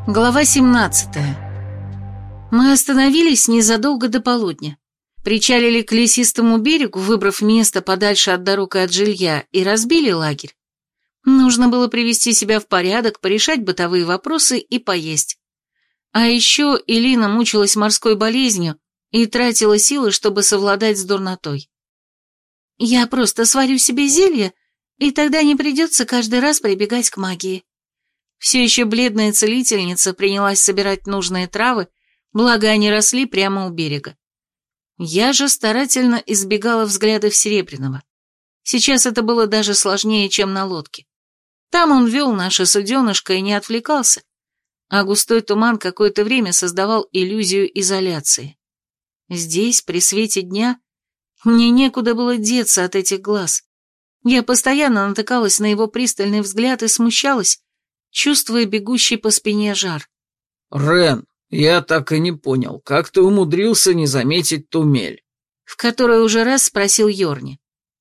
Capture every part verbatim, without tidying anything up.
Глава семнадцатая. Мы остановились незадолго до полудня. Причалили к лесистому берегу, выбрав место подальше от дорог и от жилья, и разбили лагерь. Нужно было привести себя в порядок, порешать бытовые вопросы и поесть. А еще Элина мучилась морской болезнью и тратила силы, чтобы совладать с дурнотой. «Я просто сварю себе зелье, и тогда не придется каждый раз прибегать к магии». Все еще бледная целительница принялась собирать нужные травы, благо они росли прямо у берега. Я же старательно избегала взглядов Серебряного. Сейчас это было даже сложнее, чем на лодке. Там он вел наше суденышко и не отвлекался, а густой туман какое-то время создавал иллюзию изоляции. Здесь, при свете дня, мне некуда было деться от этих глаз. Я постоянно натыкалась на его пристальный взгляд и смущалась, чувствуя бегущий по спине жар. «Рен, я так и не понял, как ты умудрился не заметить тумель?» В который уже раз спросил Йорни.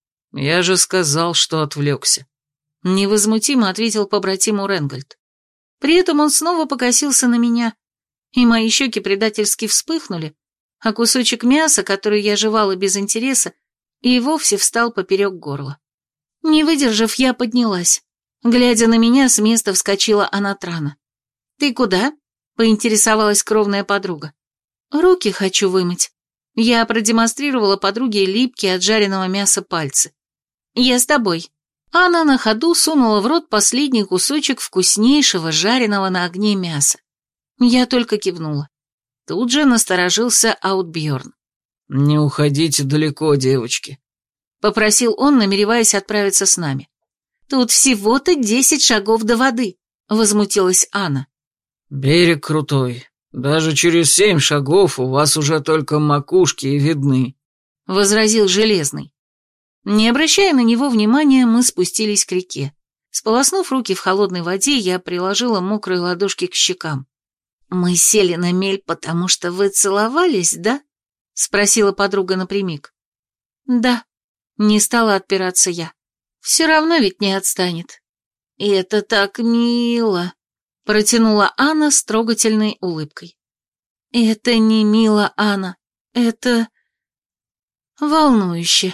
«Я же сказал, что отвлекся». Невозмутимо ответил побратиму Ренгольд. При этом он снова покосился на меня, и мои щеки предательски вспыхнули, а кусочек мяса, который я жевала без интереса, и вовсе встал поперек горла. Не выдержав, я поднялась. Глядя на меня, с места вскочила Анатрана. «Ты куда?» — поинтересовалась кровная подруга. «Руки хочу вымыть». Я продемонстрировала подруге липкие от жареного мяса пальцы. «Я с тобой». Она на ходу сунула в рот последний кусочек вкуснейшего жареного на огне мяса. Я только кивнула. Тут же насторожился Аутбьерн. «Не уходите далеко, девочки», — попросил он, намереваясь отправиться с нами. «Тут всего-то десять шагов до воды», — возмутилась Анна. «Берег крутой. Даже через семь шагов у вас уже только макушки и видны», — возразил Железный. Не обращая на него внимания, мы спустились к реке. Сполоснув руки в холодной воде, я приложила мокрые ладошки к щекам. «Мы сели на мель, потому что вы целовались, да?» — спросила подруга напрямик. «Да», — не стала отпираться я. «Все равно ведь не отстанет». «И это так мило», — протянула Анна с трогательной улыбкой. «Это не мило, Анна, это волнующе».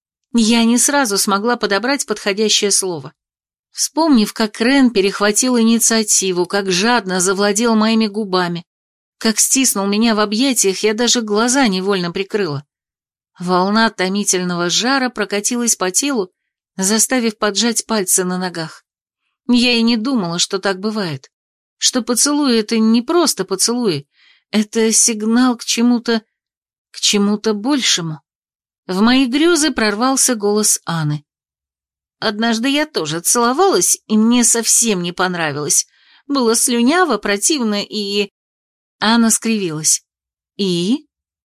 Я не сразу смогла подобрать подходящее слово. Вспомнив, как Рен перехватил инициативу, как жадно завладел моими губами, как стиснул меня в объятиях, я даже глаза невольно прикрыла. Волна томительного жара прокатилась по телу, заставив поджать пальцы на ногах. Я и не думала, что так бывает, что поцелуи — это не просто поцелуи, это сигнал к чему-то, к чему-то большему. В мои грезы прорвался голос Анны. Однажды я тоже целовалась, и мне совсем не понравилось. Было слюняво, противно и... Анна скривилась. И?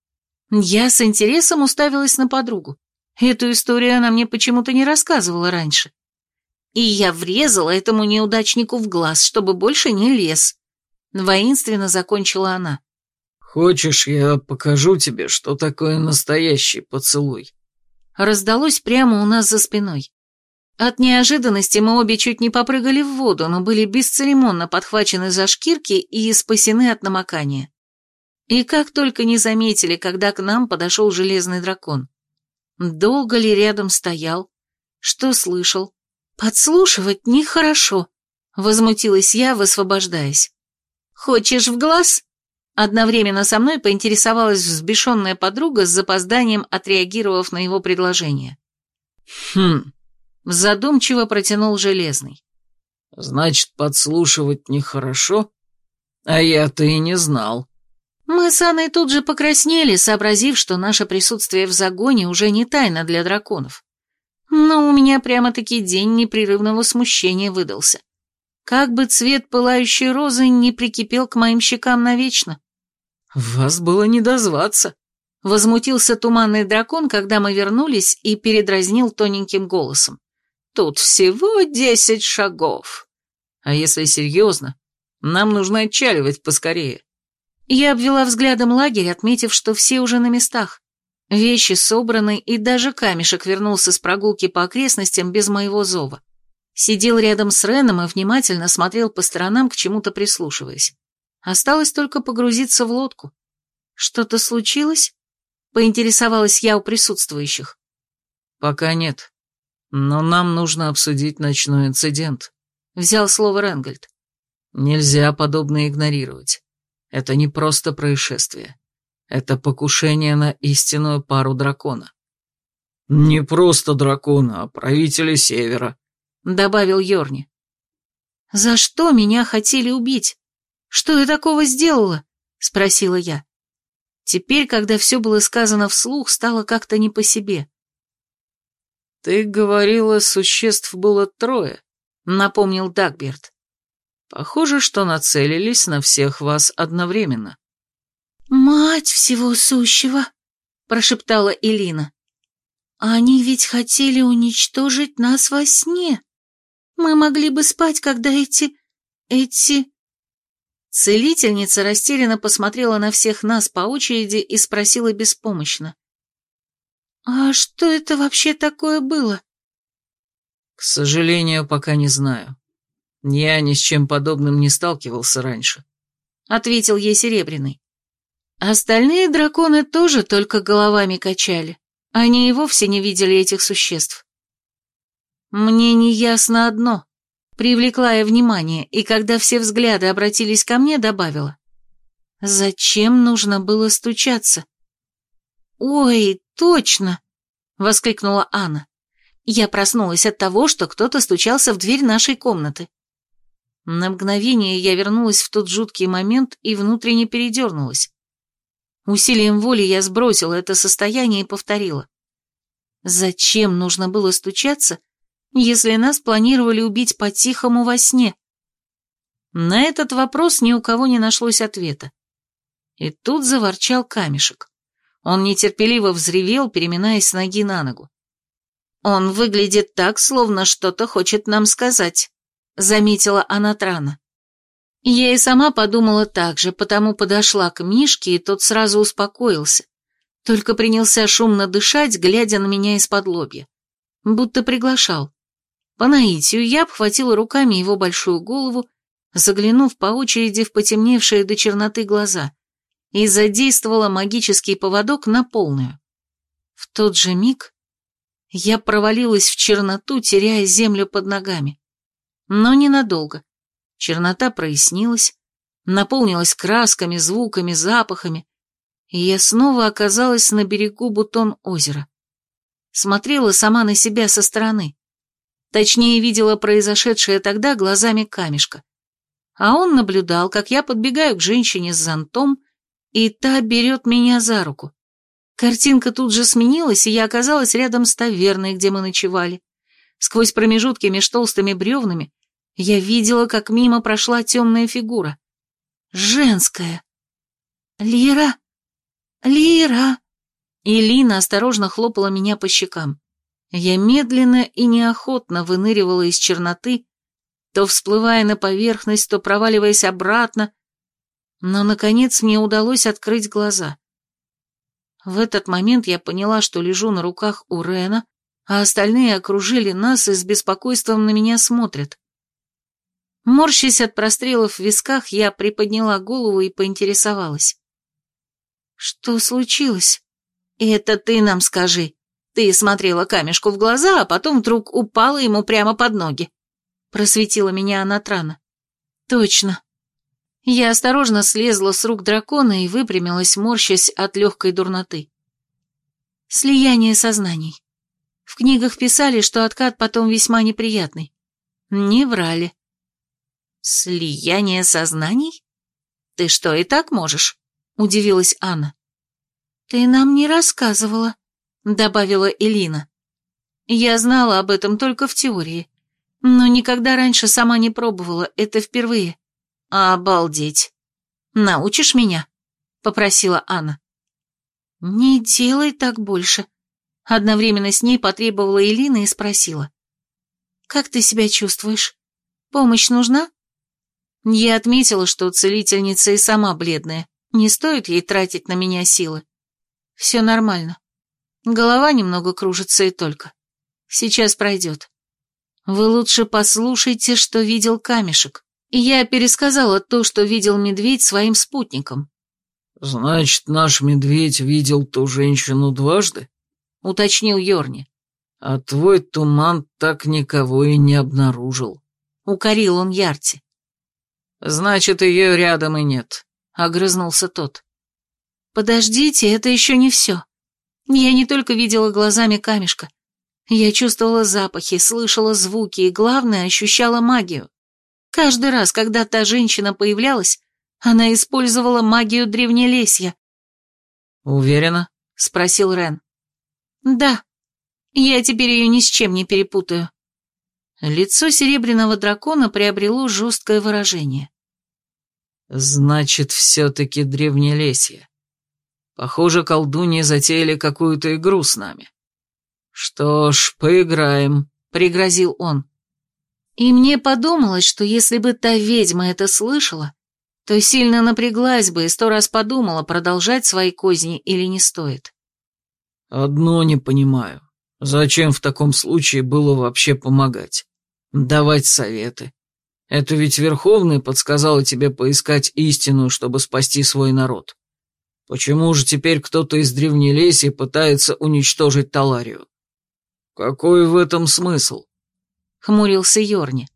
Я с интересом уставилась на подругу. Эту историю она мне почему-то не рассказывала раньше. И я врезала этому неудачнику в глаз, чтобы больше не лез. Воинственно закончила она. «Хочешь, я покажу тебе, что такое настоящий поцелуй?» Раздалось прямо у нас за спиной. От неожиданности мы обе чуть не попрыгали в воду, но были бесцеремонно подхвачены за шкирки и спасены от намокания. И как только не заметили, когда к нам подошел железный дракон. Долго ли рядом стоял? Что слышал? Подслушивать нехорошо, возмутилась я, высвобождаясь. «Хочешь в глаз?» Одновременно со мной поинтересовалась взбешенная подруга с запозданием, отреагировав на его предложение. «Хм...» Задумчиво протянул Железный. «Значит, подслушивать нехорошо? А я-то и не знал». Мы с Анной тут же покраснели, сообразив, что наше присутствие в загоне уже не тайна для драконов. Но у меня прямо-таки день непрерывного смущения выдался. Как бы цвет пылающей розы не прикипел к моим щекам навечно. «Вас было не дозваться», — возмутился туманный дракон, когда мы вернулись, и передразнил тоненьким голосом. «Тут всего десять шагов. А если серьезно, нам нужно отчаливать поскорее». Я обвела взглядом лагерь, отметив, что все уже на местах. Вещи собраны, и даже камешек вернулся с прогулки по окрестностям без моего зова. Сидел рядом с Реном и внимательно смотрел по сторонам, к чему-то прислушиваясь. Осталось только погрузиться в лодку. Что-то случилось? Поинтересовалась я у присутствующих. Пока нет. Но нам нужно обсудить ночной инцидент. Взял слово Рэнгольд. Нельзя подобное игнорировать. Это не просто происшествие. Это покушение на истинную пару дракона. Не просто дракона, а правителя Севера, добавил Йорни. За что меня хотели убить? Что я такого сделала? Спросила я. Теперь, когда все было сказано вслух, стало как-то не по себе. Ты говорила, существ было трое, напомнил Дагберт. Похоже, что нацелились на всех вас одновременно. «Мать всего сущего!» — прошептала Элина. «Они ведь хотели уничтожить нас во сне. Мы могли бы спать, когда эти... эти...» Целительница растерянно посмотрела на всех нас по очереди и спросила беспомощно. «А что это вообще такое было?» «К сожалению, пока не знаю. Я ни с чем подобным не сталкивался раньше», — ответил ей Серебряный. Остальные драконы тоже только головами качали. Они и вовсе не видели этих существ. Мне неясно одно. Привлекла я внимание, и когда все взгляды обратились ко мне, добавила. Зачем нужно было стучаться? «Ой, точно!» — воскликнула Анна. Я проснулась от того, что кто-то стучался в дверь нашей комнаты. На мгновение я вернулась в тот жуткий момент и внутренне передернулась. Усилием воли я сбросила это состояние и повторила. Зачем нужно было стучаться, если нас планировали убить по-тихому во сне? На этот вопрос ни у кого не нашлось ответа. И тут заворчал камешек. Он нетерпеливо взревел, переминаясь с ноги на ногу. «Он выглядит так, словно что-то хочет нам сказать», — заметила Анатрана. Я и сама подумала так же, потому подошла к Мишке, и тот сразу успокоился. Только принялся шумно дышать, глядя на меня из-под лобья. Будто приглашал. По наитию я обхватила руками его большую голову, заглянув по очереди в потемневшие до черноты глаза, и задействовала магический поводок на полную. В тот же миг я провалилась в черноту, теряя землю под ногами. Но ненадолго. Чернота прояснилась, наполнилась красками, звуками, запахами, и я снова оказалась на берегу Бутон озера. Смотрела сама на себя со стороны. Точнее, видела произошедшее тогда глазами камешка. А он наблюдал, как я подбегаю к женщине с зонтом, и та берет меня за руку. Картинка тут же сменилась, и я оказалась рядом с таверной, где мы ночевали. Сквозь промежутки меж толстыми бревнами я видела, как мимо прошла темная фигура. Женская. «Лира! Лира!» И Лина осторожно хлопала меня по щекам. Я медленно и неохотно выныривала из черноты, то всплывая на поверхность, то проваливаясь обратно, но, наконец, мне удалось открыть глаза. В этот момент я поняла, что лежу на руках у Рена, а остальные окружили нас и с беспокойством на меня смотрят. Морщась от прострелов в висках, я приподняла голову и поинтересовалась. «Что случилось?» «Это ты нам скажи. Ты смотрела камешку в глаза, а потом вдруг упала ему прямо под ноги», — просветила меня Анатрана. «Точно». Я осторожно слезла с рук дракона и выпрямилась, морщась от легкой дурноты. Слияние сознаний. В книгах писали, что откат потом весьма неприятный. Не врали. «Слияние сознаний? Ты что, и так можешь?» — удивилась Анна. «Ты нам не рассказывала», — добавила Элина. «Я знала об этом только в теории, но никогда раньше сама не пробовала, это впервые». «Обалдеть! Научишь меня?» — попросила Анна. «Не делай так больше», — одновременно с ней потребовала Элина и спросила. «Как ты себя чувствуешь? Помощь нужна?» Я отметила, что целительница и сама бледная, не стоит ей тратить на меня силы. Все нормально. Голова немного кружится и только. Сейчас пройдет. Вы лучше послушайте, что видел камешек. Я пересказала то, что видел медведь своим спутникам. «Значит, наш медведь видел ту женщину дважды?» — уточнил Йорни. «А твой туман так никого и не обнаружил», — укорил он Ярти. «Значит, ее рядом и нет», — огрызнулся тот. «Подождите, это еще не все. Я не только видела глазами камешка. Я чувствовала запахи, слышала звуки и, главное, ощущала магию. Каждый раз, когда та женщина появлялась, она использовала магию древнелесья». «Уверена?» — спросил Рен. «Да. Я теперь ее ни с чем не перепутаю». Лицо серебряного дракона приобрело жесткое выражение. «Значит, все-таки древнелесье. Похоже, колдуньи затеяли какую-то игру с нами. Что ж, поиграем», — пригрозил он. И мне подумалось, что если бы та ведьма это слышала, то сильно напряглась бы и сто раз подумала, продолжать свои козни или не стоит. «Одно не понимаю. Зачем в таком случае было вообще помогать? Давать советы? Это ведь Верховный подсказал тебе поискать истину, чтобы спасти свой народ. Почему же теперь кто-то из Древнелесья пытается уничтожить Таларию? Какой в этом смысл?» — хмурился Йорни.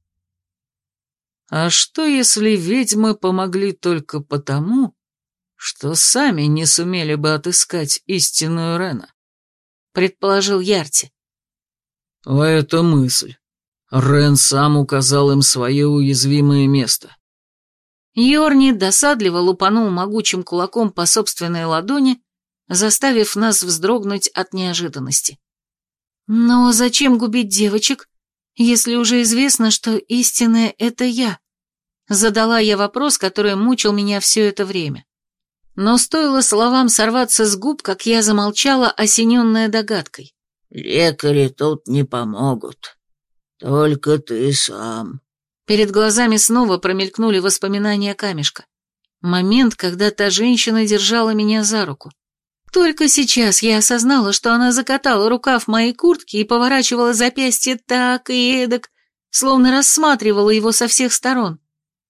«А что, если ведьмы помогли только потому, что сами не сумели бы отыскать истинную Рена?» — предположил Ярти. «А это мысль. Рен сам указал им свое уязвимое место». Йорни досадливо лупанул могучим кулаком по собственной ладони, заставив нас вздрогнуть от неожиданности. «Но зачем губить девочек, если уже известно, что истинная — это я?» Задала я вопрос, который мучил меня все это время. Но стоило словам сорваться с губ, как я замолчала, осененная догадкой. «Лекари тут не помогут. Только ты сам». Перед глазами снова промелькнули воспоминания камешка. Момент, когда та женщина держала меня за руку. Только сейчас я осознала, что она закатала рукав моей куртки и поворачивала запястье так и эдак, словно рассматривала его со всех сторон.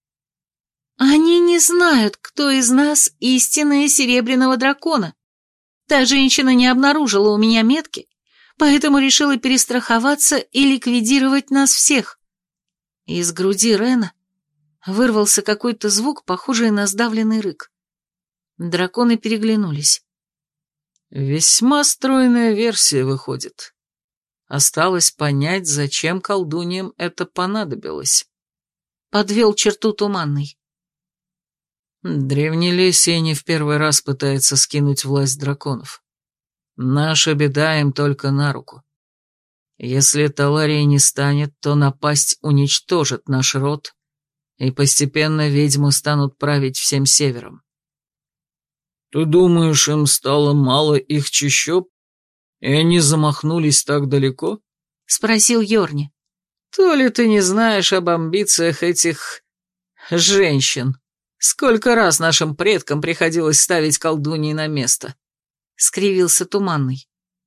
Они не знают, кто из нас истинная серебряного дракона. Та женщина не обнаружила у меня метки, поэтому решила перестраховаться и ликвидировать нас всех. Из груди Рена вырвался какой-то звук, похожий на сдавленный рык. Драконы переглянулись. «Весьма стройная версия выходит. Осталось понять, зачем колдуньям это понадобилось», — подвел черту Туманный. «Древнелесье не в первый раз пытается скинуть власть драконов. Наша беда им только на руку. Если Таларии не станет, то напасть уничтожит наш род, и постепенно ведьмы станут править всем севером». «Ты думаешь, им стало мало их чащоб, и они замахнулись так далеко?» — спросил Йорни. «То ли ты не знаешь об амбициях этих женщин? Сколько раз нашим предкам приходилось ставить колдуньи на место?» — скривился Туманный.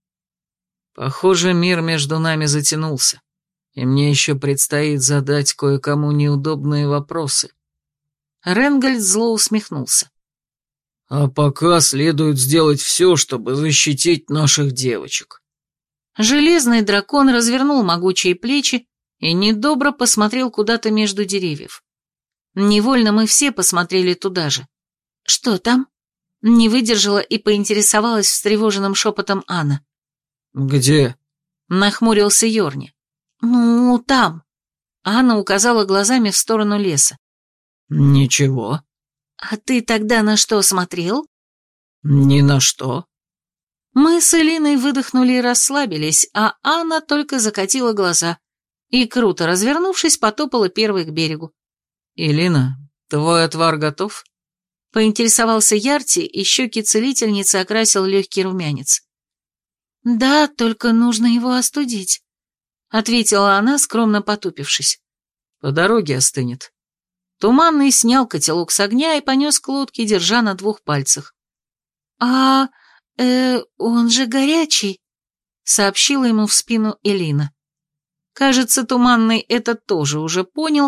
«Похоже, мир между нами затянулся, и мне еще предстоит задать кое-кому неудобные вопросы». Ренгольд зло усмехнулся. «А пока следует сделать все, чтобы защитить наших девочек». Железный дракон развернул могучие плечи и недобро посмотрел куда-то между деревьев. Невольно мы все посмотрели туда же. «Что там?» — не выдержала и поинтересовалась встревоженным шепотом Анна. «Где?» — нахмурился Йорни. «Ну, там». Анна указала глазами в сторону леса. «Ничего». «А ты тогда на что смотрел?» «Ни на что». Мы с Элиной выдохнули и расслабились, а Анна только закатила глаза и, круто развернувшись, потопала первой к берегу. «Элина, твой отвар готов?» Поинтересовался Ярти, и щеки целительницы окрасил легкий румянец. «Да, только нужно его остудить», — ответила она, скромно потупившись. «По дороге остынет». Туманный снял котелок с огня и понес к лодке, держа на двух пальцах. «А, э, он же горячий», — сообщила ему в спину Элина. Кажется, Туманный это тоже уже понял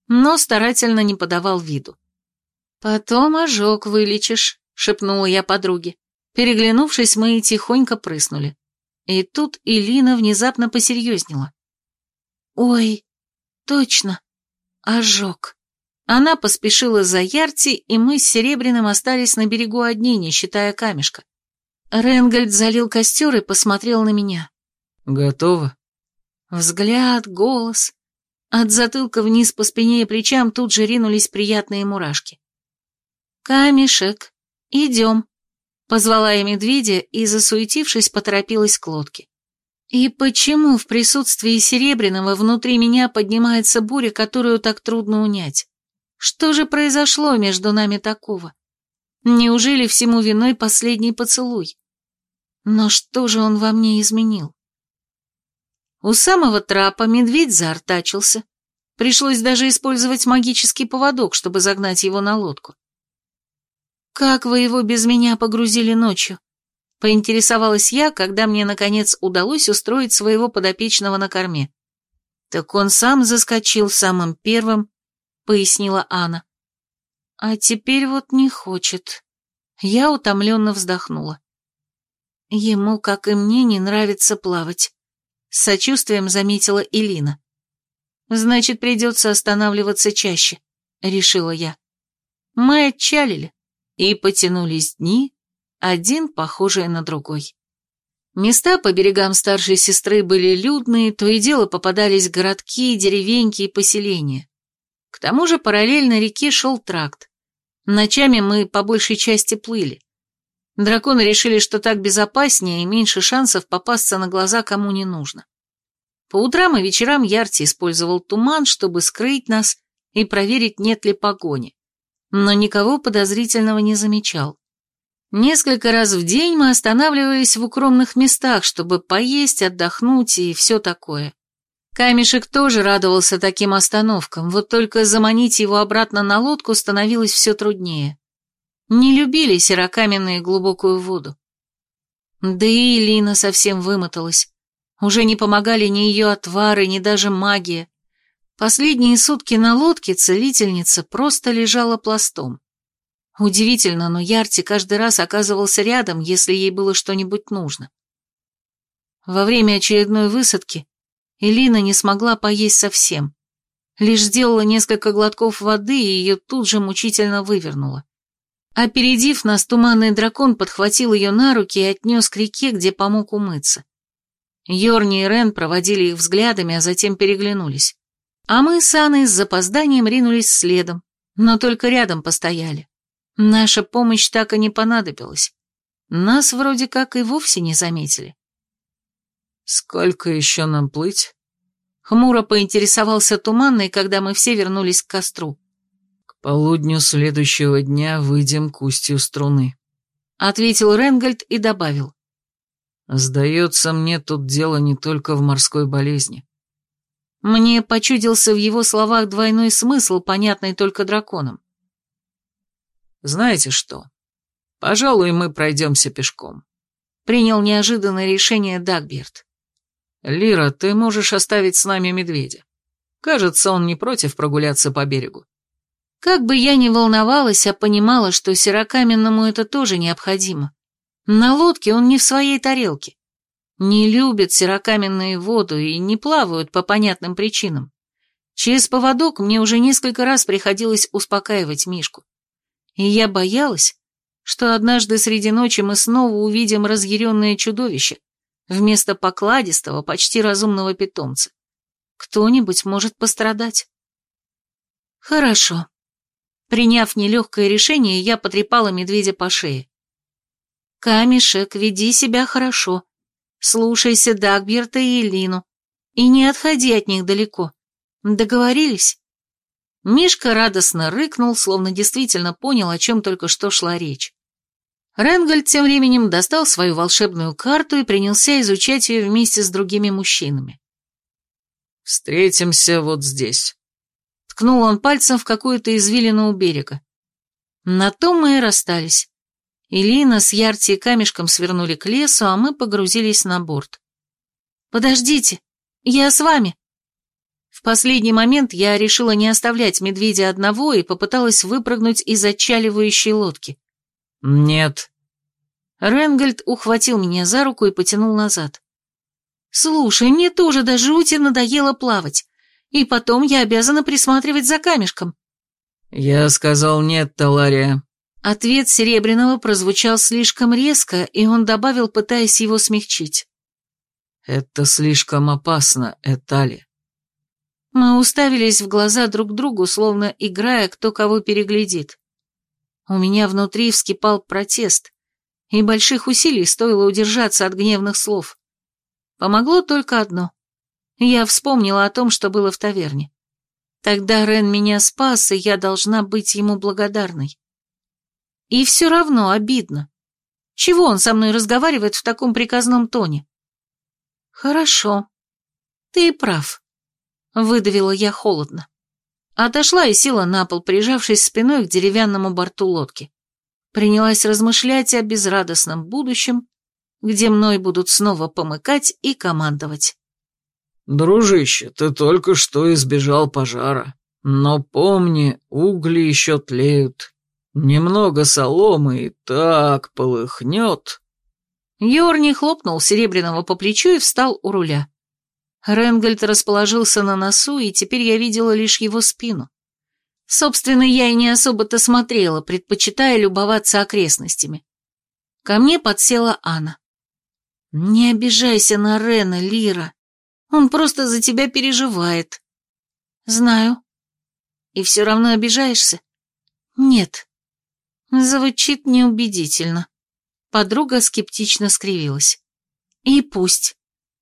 но старательно не подавал виду. «Потом ожог вылечишь», — шепнула я подруге. Переглянувшись, мы тихонько прыснули. И тут Элина внезапно посерьезнела. «Ой, точно, ожог». Она поспешила за Ярти, и мы с Серебряным остались на берегу одни, не считая камешка. Ренгольд залил костер и посмотрел на меня. «Готово?» Взгляд, голос. От затылка вниз по спине и плечам тут же ринулись приятные мурашки. «Камешек, идем», — позвала я медведя и, засуетившись, поторопилась к лодке. И почему в присутствии Серебряного внутри меня поднимается буря, которую так трудно унять? Что же произошло между нами такого? Неужели всему виной последний поцелуй? Но что же он во мне изменил? У самого трапа медведь заортачился. Пришлось даже использовать магический поводок, чтобы загнать его на лодку. «Как вы его без меня погрузили ночью?» — поинтересовалась я, когда мне, наконец, удалось устроить своего подопечного на корме. «Так он сам заскочил самым первым», — пояснила Анна. «А теперь вот не хочет». Я утомленно вздохнула. «Ему, как и мне, не нравится плавать», — с сочувствием заметила Элина. «Значит, придется останавливаться чаще», — решила я. Мы отчалили, и потянулись дни, один похожий на другой. Места по берегам старшей сестры были людные, то и дело попадались городки, деревеньки и поселения. К тому же параллельно реке шел тракт. Ночами мы по большей части плыли. Драконы решили, что так безопаснее и меньше шансов попасться на глаза кому не нужно. По утрам и вечерам Ярти использовал туман, чтобы скрыть нас и проверить, нет ли погони. Но никого подозрительного не замечал. Несколько раз в день мы останавливались в укромных местах, чтобы поесть, отдохнуть и все такое. Камешек тоже радовался таким остановкам, вот только заманить его обратно на лодку становилось все труднее. Не любили серокаменные глубокую воду. Да и Элина совсем вымоталась. Уже не помогали ни ее отвары, ни даже магия. Последние сутки на лодке целительница просто лежала пластом. Удивительно, но Ярти каждый раз оказывался рядом, если ей было что-нибудь нужно. Во время очередной высадки Элина не смогла поесть совсем. Лишь сделала несколько глотков воды, и ее тут же мучительно вывернуло. Опередив нас, туманный дракон подхватил ее на руки и отнес к реке, где помог умыться. Йорни и Рен проводили их взглядами, а затем переглянулись. А мы с Анной с запозданием ринулись следом, но только рядом постояли. Наша помощь так и не понадобилась. Нас вроде как и вовсе не заметили. «Сколько еще нам плыть?» Хмуро поинтересовался Туманный, когда мы все вернулись к костру. «К полудню следующего дня выйдем к устью струны», — ответил Ренгольд и добавил. «Сдается мне, тут дело не только в морской болезни». Мне почудился в его словах двойной смысл, понятный только драконам. «Знаете что? Пожалуй, мы пройдемся пешком», — принял неожиданное решение Дагберт. «Лира, ты можешь оставить с нами медведя. Кажется, он не против прогуляться по берегу». Как бы я ни волновалась, а понимала, что серокаменному это тоже необходимо. На лодке он не в своей тарелке. Не любят серокаменную воду и не плавают по понятным причинам. Через поводок мне уже несколько раз приходилось успокаивать Мишку. И я боялась, что однажды среди ночи мы снова увидим разъяренное чудовище вместо покладистого, почти разумного питомца. Кто-нибудь может пострадать. Хорошо. Приняв нелегкое решение, я потрепала медведя по шее. Камешек, веди себя хорошо. Слушайся Дагберта и Элину. И не отходи от них далеко. Договорились? Мишка радостно рыкнул, словно действительно понял, о чем только что шла речь. Ренгольд тем временем достал свою волшебную карту и принялся изучать ее вместе с другими мужчинами. «Встретимся вот здесь», — ткнул он пальцем в какую-то извилину у берега. На том мы и расстались. Элина с Ярти и Камешком свернули к лесу, а мы погрузились на борт. «Подождите, я с вами». В последний момент я решила не оставлять медведя одного и попыталась выпрыгнуть из отчаливающей лодки. «Нет». Ренгольд ухватил меня за руку и потянул назад. «Слушай, мне тоже до жути надоело плавать, и потом я обязана присматривать за камешком». «Я сказал нет, Талария». Ответ Серебряного прозвучал слишком резко, и он добавил, пытаясь его смягчить. «Это слишком опасно, Этали». Мы уставились в глаза друг другу, словно играя, кто кого переглядит. У меня внутри вскипал протест, и больших усилий стоило удержаться от гневных слов. Помогло только одно. Я вспомнила о том, что было в таверне. Тогда Рен меня спас, и я должна быть ему благодарной. И все равно обидно. Чего он со мной разговаривает в таком приказном тоне? Хорошо. Ты прав. Выдавила я холодно. Отошла и села на пол, прижавшись спиной к деревянному борту лодки. Принялась размышлять о безрадостном будущем, где мной будут снова помыкать и командовать. «Дружище, ты только что избежал пожара, но помни, угли еще тлеют. Немного соломы и так полыхнет». Йорни хлопнул Серебряного по плечу и встал у руля. Ренгольд расположился на носу, и теперь я видела лишь его спину. Собственно, я и не особо-то смотрела, предпочитая любоваться окрестностями. Ко мне подсела Анна. «Не обижайся на Рена, Лира. Он просто за тебя переживает». «Знаю». «И все равно обижаешься?» «Нет». Звучит неубедительно. Подруга скептично скривилась. «И пусть.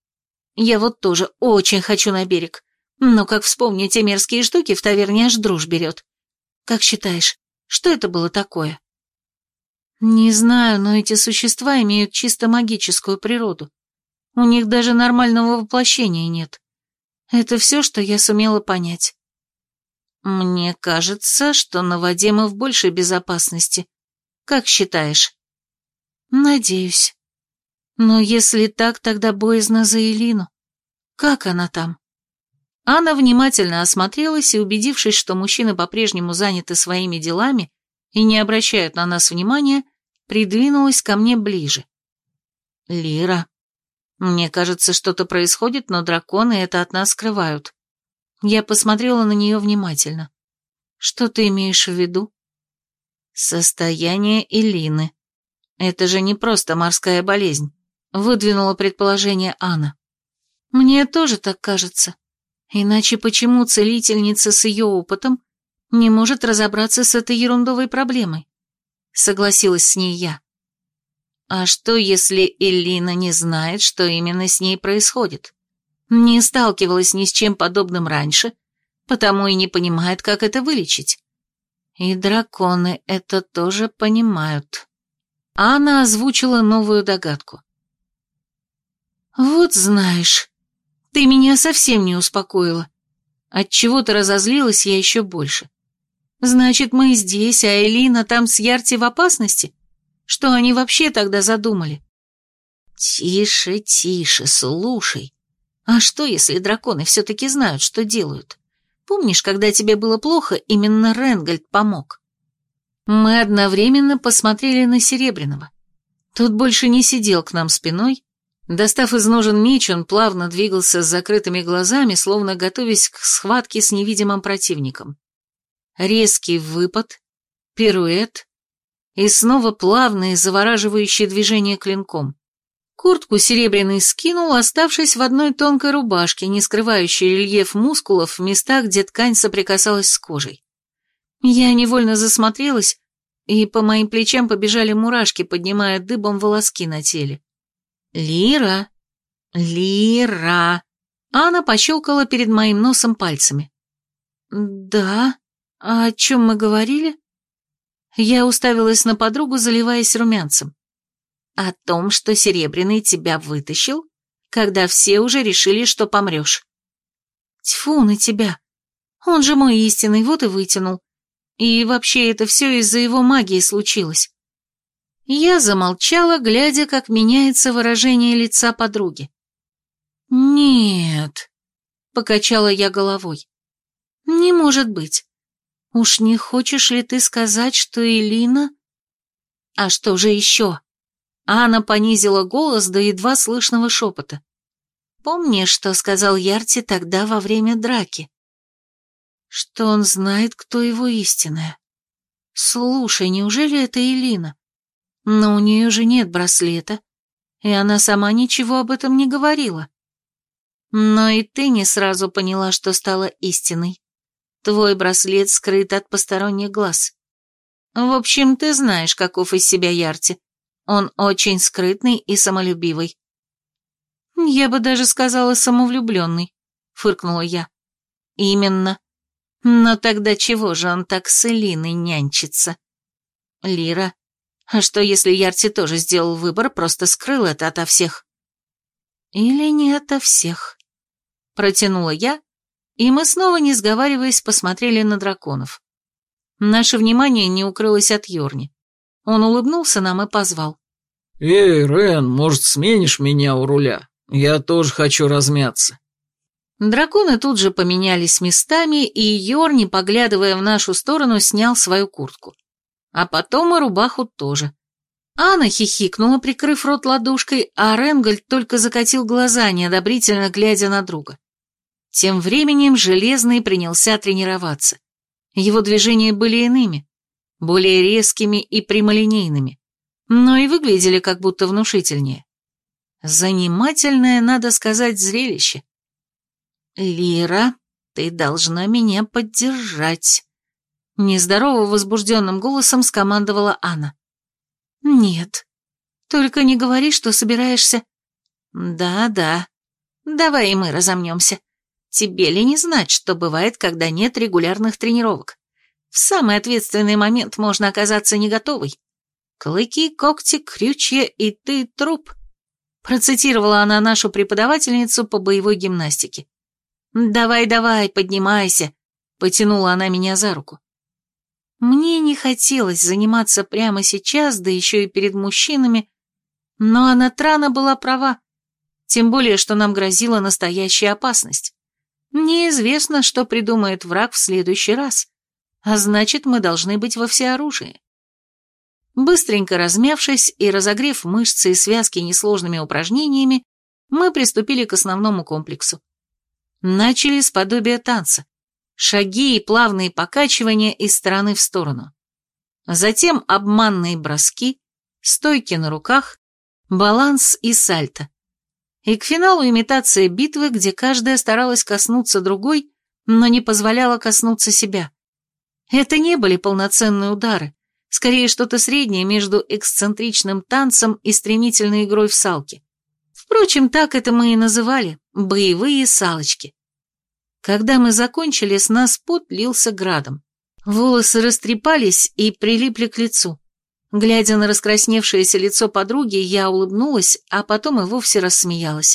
Я вот тоже очень хочу на берег, но как вспомню те мерзкие штуки, в таверне аж дрожь берет. Как считаешь, что это было такое?» «Не знаю, но эти существа имеют чисто магическую природу. У них даже нормального воплощения нет. Это все, что я сумела понять». «Мне кажется, что на воде мы в большей безопасности. Как считаешь?» «Надеюсь. Но если так, тогда боязно за Элину. Как она там?» Анна внимательно осмотрелась и, убедившись, что мужчины по-прежнему заняты своими делами и не обращают на нас внимания, придвинулась ко мне ближе. «Лира, мне кажется, что-то происходит, но драконы это от нас скрывают». Я посмотрела на нее внимательно. «Что ты имеешь в виду?» «Состояние Элины. Это же не просто морская болезнь», — выдвинула предположение Анна. «Мне тоже так кажется. Иначе почему целительница с ее опытом не может разобраться с этой ерундовой проблемой?» Согласилась с ней я. «А что, если Элина не знает, что именно с ней происходит? Не сталкивалась ни с чем подобным раньше, потому и не понимает, как это вылечить. И драконы это тоже понимают». Анна озвучила новую догадку. «Вот знаешь, ты меня совсем не успокоила. Отчего-то разозлилась я еще больше. Значит, мы здесь, а Элина там с Ярти в опасности? Что они вообще тогда задумали?» «Тише, тише, слушай. А что, если драконы все-таки знают, что делают? Помнишь, когда тебе было плохо, именно Ренгольд помог?» Мы одновременно посмотрели на Серебряного. Тот больше не сидел к нам спиной. Достав из ножен меч, он плавно двигался с закрытыми глазами, словно готовясь к схватке с невидимым противником. Резкий выпад, пируэт и снова плавные, завораживающие движения клинком. Куртку Серебряный скинул, оставшись в одной тонкой рубашке, не скрывающей рельеф мускулов в местах, где ткань соприкасалась с кожей. Я невольно засмотрелась, и по моим плечам побежали мурашки, поднимая дыбом волоски на теле. «Лира! Лира!» Анна пощелкала перед моим носом пальцами. «Да? А о чем мы говорили?» Я уставилась на подругу, заливаясь румянцем. «О том, что Серебряный тебя вытащил, когда все уже решили, что помрешь». «Тьфу на тебя! Он же мой истинный, вот и вытянул. И вообще это все из-за его магии случилось». Я замолчала, глядя, как меняется выражение лица подруги. «Нет, — покачала я головой. «Не может быть. Уж не хочешь ли ты сказать, что Элина...» «А что же еще?» Анна понизила голос до едва слышного шепота. «Помнишь, что сказал Ярти тогда во время драки? Что он знает, кто его истинная. Слушай, неужели это Элина? Но у нее же нет браслета, и она сама ничего об этом не говорила. Но и ты не сразу поняла, что стала истиной. Твой браслет скрыт от посторонних глаз. В общем, ты знаешь, каков из себя Ярти. Он очень скрытный и самолюбивый». «Я бы даже сказала самовлюбленный», — фыркнула я. «Именно. Но тогда чего же он так с Элиной нянчится? Лира, а что если Ярти тоже сделал выбор, просто скрыл это ото всех?» «Или не ото всех?» — протянула я, и мы снова, не сговариваясь, посмотрели на драконов. Наше внимание не укрылось от Йорни. Он улыбнулся нам и позвал. «Эй, Рен, может, сменишь меня у руля? Я тоже хочу размяться». Драконы тут же поменялись местами, и Йорни, поглядывая в нашу сторону, снял свою куртку. А потом и рубаху тоже. Анна хихикнула, прикрыв рот ладошкой, а Ренгольд только закатил глаза, неодобрительно глядя на друга. Тем временем Железный принялся тренироваться. Его движения были иными, более резкими и прямолинейными, но и выглядели как будто внушительнее. Занимательное, надо сказать, зрелище. «Лира, ты должна меня поддержать», — нездорово возбужденным голосом скомандовала Анна. «Нет, только не говори, что собираешься...» «Да-да, давай и мы разомнемся. Тебе ли не знать, что бывает, когда нет регулярных тренировок? В самый ответственный момент можно оказаться не готовой. Клыки, когти, крючья, и ты труп», — процитировала она нашу преподавательницу по боевой гимнастике. «Давай-давай, поднимайся», — потянула она меня за руку. Мне не хотелось заниматься прямо сейчас, да еще и перед мужчинами, но Анатрана была права, тем более, что нам грозила настоящая опасность. Неизвестно, что придумает враг в следующий раз, а значит, мы должны быть во всеоружии. Быстренько размявшись и разогрев мышцы и связки несложными упражнениями, мы приступили к основному комплексу. Начали с подобия танца, шаги и плавные покачивания из стороны в сторону. Затем обманные броски, стойки на руках, баланс и сальто. И к финалу имитация битвы, где каждая старалась коснуться другой, но не позволяла коснуться себя. Это не были полноценные удары, скорее что-то среднее между эксцентричным танцем и стремительной игрой в салки. Впрочем, так это мы и называли – боевые салочки. Когда мы закончили, с нас пот лился градом. Волосы растрепались и прилипли к лицу. Глядя на раскрасневшееся лицо подруги, я улыбнулась, а потом и вовсе рассмеялась.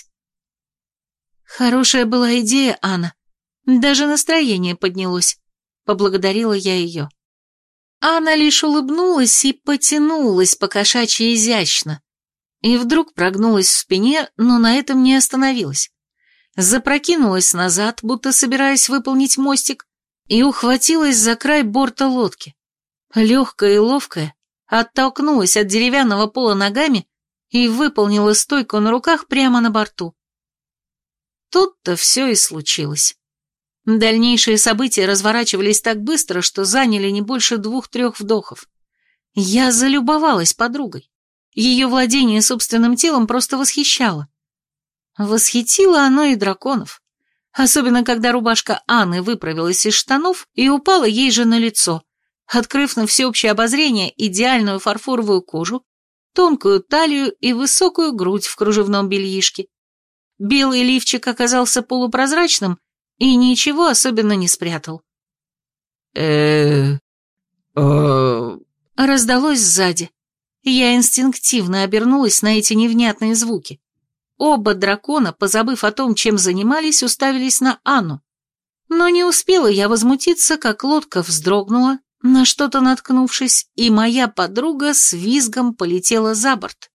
«Хорошая была идея, Анна. Даже настроение поднялось», — поблагодарила я ее. Анна лишь улыбнулась и потянулась по-кошачьи изящно. И вдруг прогнулась в спине, но на этом не остановилась. Запрокинулась назад, будто собираясь выполнить мостик, и ухватилась за край борта лодки. Легкая и ловкая, оттолкнулась от деревянного пола ногами и выполнила стойку на руках прямо на борту. Тут-то все и случилось. Дальнейшие события разворачивались так быстро, что заняли не больше двух-трех вдохов. Я залюбовалась подругой. Ее владение собственным телом просто восхищало. Восхитило оно и драконов, особенно когда рубашка Анны выправилась из штанов и упала ей же на лицо, открыв на всеобщее обозрение идеальную фарфоровую кожу, тонкую талию и высокую грудь в кружевном бельишке. Белый лифчик оказался полупрозрачным и ничего особенно не спрятал. э э Раздалось сзади. Я инстинктивно обернулась на эти невнятные звуки. Оба дракона, позабыв о том, чем занимались, уставились на Анну. Но не успела я возмутиться, как лодка вздрогнула, на что-то наткнувшись, и моя подруга с визгом полетела за борт.